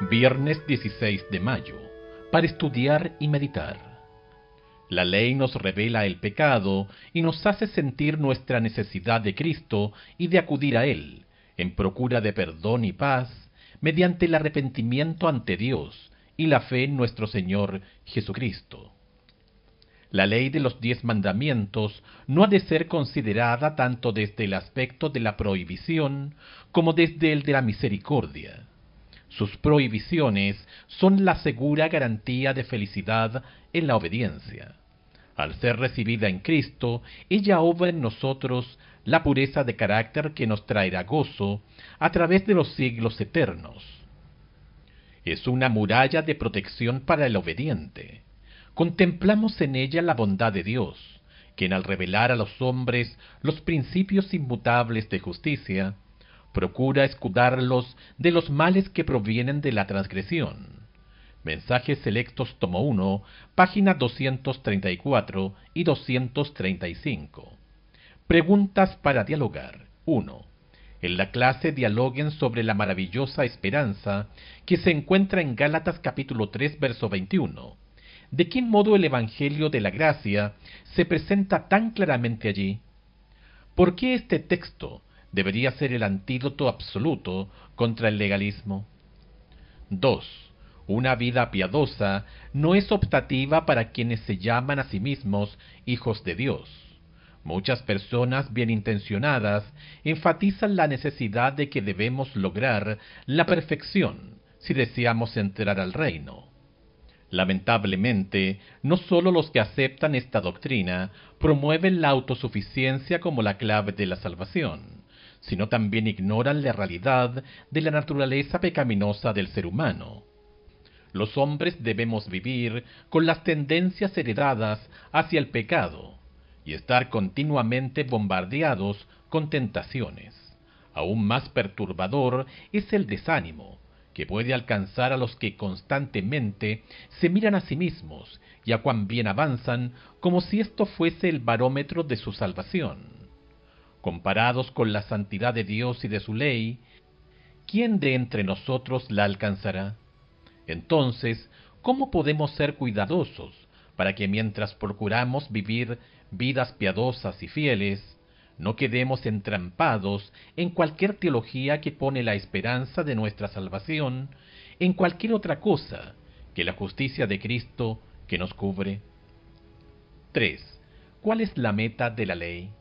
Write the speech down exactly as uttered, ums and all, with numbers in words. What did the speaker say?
Viernes dieciséis de mayo, para estudiar y meditar. La ley nos revela el pecado y nos hace sentir nuestra necesidad de Cristo y de acudir a Él, en procura de perdón y paz, mediante el arrepentimiento ante Dios y la fe en nuestro Señor Jesucristo. La ley de los diez mandamientos no ha de ser considerada tanto desde el aspecto de la prohibición como desde el de la misericordia. Sus prohibiciones son la segura garantía de felicidad en la obediencia. Al ser recibida en Cristo, ella obra en nosotros la pureza de carácter que nos traerá gozo a través de los siglos eternos. Es una muralla de protección para el obediente. Contemplamos en ella la bondad de Dios, quien al revelar a los hombres los principios inmutables de justicia, procura escudarlos de los males que provienen de la transgresión. Mensajes Selectos, tomo uno, páginas doscientos treinta y cuatro y doscientos treinta y cinco. Preguntas para dialogar. uno. En la clase dialoguen sobre la maravillosa esperanza que se encuentra en Gálatas capítulo tres, verso veintiuno. ¿De qué modo el Evangelio de la Gracia se presenta tan claramente allí? ¿Por qué este texto debería ser el antídoto absoluto contra el legalismo? dos. Una vida piadosa no es optativa para quienes se llaman a sí mismos hijos de Dios. Muchas personas bien intencionadas enfatizan la necesidad de que debemos lograr la perfección si deseamos entrar al reino. Lamentablemente, no solo los que aceptan esta doctrina promueven la autosuficiencia como la clave de la salvación, sino también ignoran la realidad de la naturaleza pecaminosa del ser humano. Los hombres debemos vivir con las tendencias heredadas hacia el pecado y estar continuamente bombardeados con tentaciones. Aún más perturbador es el desánimo, que puede alcanzar a los que constantemente se miran a sí mismos y a cuán bien avanzan, como si esto fuese el barómetro de su salvación. Comparados con la santidad de Dios y de su ley, ¿quién de entre nosotros la alcanzará? Entonces, ¿cómo podemos ser cuidadosos para que mientras procuramos vivir vidas piadosas y fieles, no quedemos entrampados en cualquier teología que pone la esperanza de nuestra salvación en cualquier otra cosa que la justicia de Cristo que nos cubre? tres. ¿Cuál es la meta de la ley?